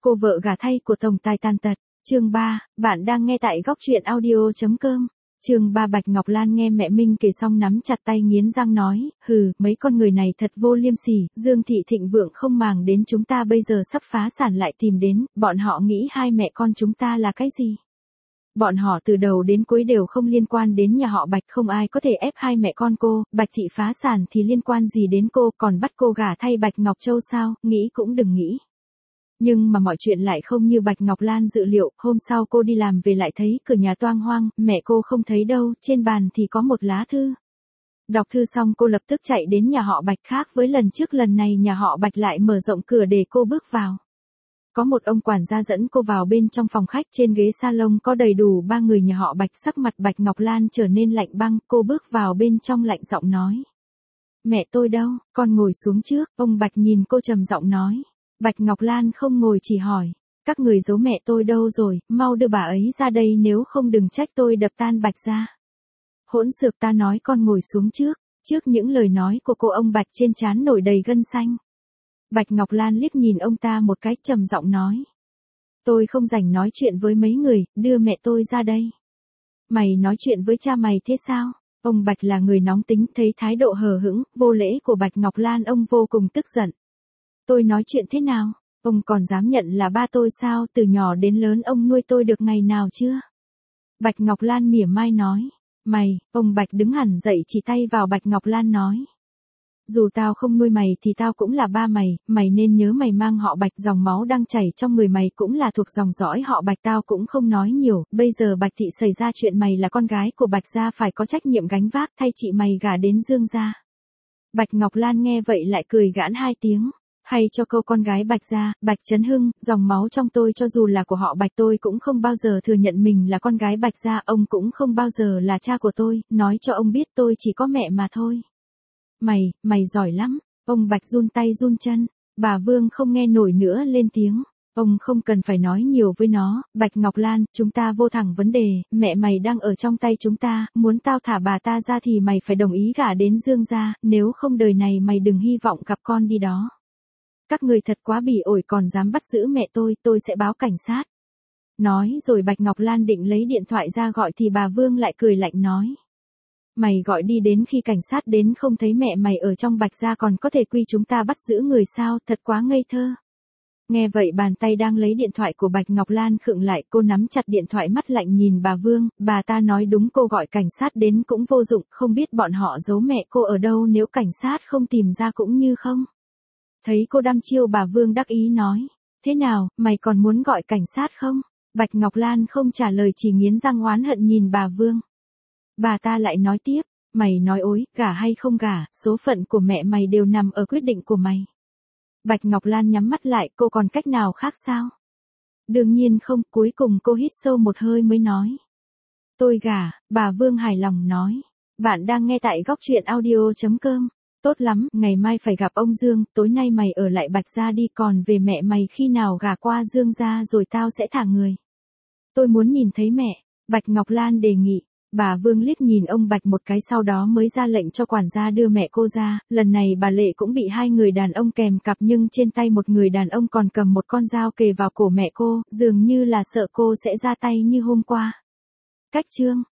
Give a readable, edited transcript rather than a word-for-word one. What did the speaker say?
Cô vợ gả thay của tổng tài tàn tật. Chương 3, bạn đang nghe tại góc truyện audio.com. Chương 3 Bạch Ngọc Lan nghe mẹ Minh kể xong nắm chặt tay nghiến răng nói, mấy con người này thật vô liêm sỉ, Dương Thị thịnh vượng không màng đến chúng ta bây giờ sắp phá sản lại tìm đến, bọn họ nghĩ hai mẹ con chúng ta là cái gì? Bọn họ từ đầu đến cuối đều không liên quan đến nhà họ Bạch, không ai có thể ép hai mẹ con cô, Bạch Thị phá sản thì liên quan gì đến cô, còn bắt cô gả thay Bạch Ngọc Châu sao, nghĩ cũng đừng nghĩ. Nhưng mà mọi chuyện lại không như Bạch Ngọc Lan dự liệu, hôm sau cô đi làm về lại thấy cửa nhà toang hoang, mẹ cô không thấy đâu, trên bàn thì có một lá thư. Đọc thư xong cô lập tức chạy đến nhà họ Bạch, khác với lần trước, lần này nhà họ Bạch lại mở rộng cửa để cô bước vào. Có một ông quản gia dẫn cô vào bên trong phòng khách, trên ghế salon có đầy đủ 3 người nhà họ Bạch, sắc mặt Bạch Ngọc Lan trở nên lạnh băng, cô bước vào bên trong lạnh giọng nói. Mẹ tôi đâu, con ngồi xuống trước, ông Bạch nhìn cô trầm giọng nói. Bạch Ngọc Lan không ngồi chỉ hỏi, các người giấu mẹ tôi đâu rồi, mau đưa bà ấy ra đây nếu không đừng trách tôi đập tan Bạch ra. Hỗn xược, ta nói con ngồi xuống trước. Trước những lời nói của cô, ông Bạch trên trán nổi đầy gân xanh. Bạch Ngọc Lan liếc nhìn ông ta một cái, trầm giọng nói. Tôi không rảnh nói chuyện với mấy người, đưa mẹ tôi ra đây. Mày nói chuyện với cha mày thế sao? Ông Bạch là người nóng tính, thấy thái độ hờ hững, vô lễ của Bạch Ngọc Lan ông vô cùng tức giận. Tôi nói chuyện thế nào? Ông còn dám nhận là ba tôi sao? Từ nhỏ đến lớn ông nuôi tôi được ngày nào chưa? Bạch Ngọc Lan mỉa mai nói. Mày, ông Bạch đứng hẳn dậy chỉ tay vào Bạch Ngọc Lan nói. Dù tao không nuôi mày thì tao cũng là ba mày, mày nên nhớ mày mang họ Bạch, dòng máu đang chảy trong người mày cũng là thuộc dòng dõi họ Bạch. Tao cũng không nói nhiều, bây giờ Bạch Thị xảy ra chuyện, mày là con gái của Bạch gia phải có trách nhiệm gánh vác, thay chị mày gả đến Dương gia. Bạch Ngọc Lan nghe vậy lại cười gãn 2 tiếng. Hay cho câu con gái Bạch gia, Bạch Trấn Hưng, dòng máu trong tôi cho dù là của họ Bạch tôi cũng không bao giờ thừa nhận mình là con gái Bạch gia, ông cũng không bao giờ là cha của tôi, nói cho ông biết tôi chỉ có mẹ mà thôi. Mày giỏi lắm, ông Bạch run tay run chân, bà Vương không nghe nổi nữa lên tiếng. Ông không cần phải nói nhiều với nó, Bạch Ngọc Lan, chúng ta vô thẳng vấn đề, mẹ mày đang ở trong tay chúng ta, muốn tao thả bà ta ra thì mày phải đồng ý gả đến Dương gia, nếu không đời này mày đừng hy vọng gặp con đi đó. Các người thật quá bỉ ổi, còn dám bắt giữ mẹ tôi sẽ báo cảnh sát. Nói rồi Bạch Ngọc Lan định lấy điện thoại ra gọi thì bà Vương lại cười lạnh nói. Mày gọi đi, đến khi cảnh sát đến không thấy mẹ mày ở trong Bạch gia còn có thể quy chúng ta bắt giữ người sao, thật quá ngây thơ. Nghe vậy bàn tay đang lấy điện thoại của Bạch Ngọc Lan khựng lại, cô nắm chặt điện thoại, mắt lạnh nhìn bà Vương, bà ta nói đúng, cô gọi cảnh sát đến cũng vô dụng, không biết bọn họ giấu mẹ cô ở đâu, nếu cảnh sát không tìm ra cũng như không. Thấy cô đăm chiêu bà Vương đắc ý nói, thế nào, mày còn muốn gọi cảnh sát không? Bạch Ngọc Lan không trả lời, chỉ nghiến răng oán hận nhìn bà Vương. Bà ta lại nói tiếp, mày nói ối, gả hay không gả, số phận của mẹ mày đều nằm ở quyết định của mày. Bạch Ngọc Lan nhắm mắt lại, cô còn cách nào khác sao? Đương nhiên không, cuối cùng cô hít sâu một hơi mới nói. Tôi gả, bà Vương hài lòng nói. Bạn đang nghe tại góc truyện audio.com. Tốt lắm, ngày mai phải gặp ông Dương, tối nay mày ở lại Bạch gia đi, còn về mẹ mày khi nào gả qua Dương gia rồi tao sẽ thả người. Tôi muốn nhìn thấy mẹ, Bạch Ngọc Lan đề nghị. Bà Vương liếc nhìn ông Bạch một cái, sau đó mới ra lệnh cho quản gia đưa mẹ cô ra, lần này bà Lệ cũng bị 2 người đàn ông kèm cặp, nhưng trên tay một người đàn ông còn cầm một con dao kề vào cổ mẹ cô, dường như là sợ cô sẽ ra tay như hôm qua. Cách chương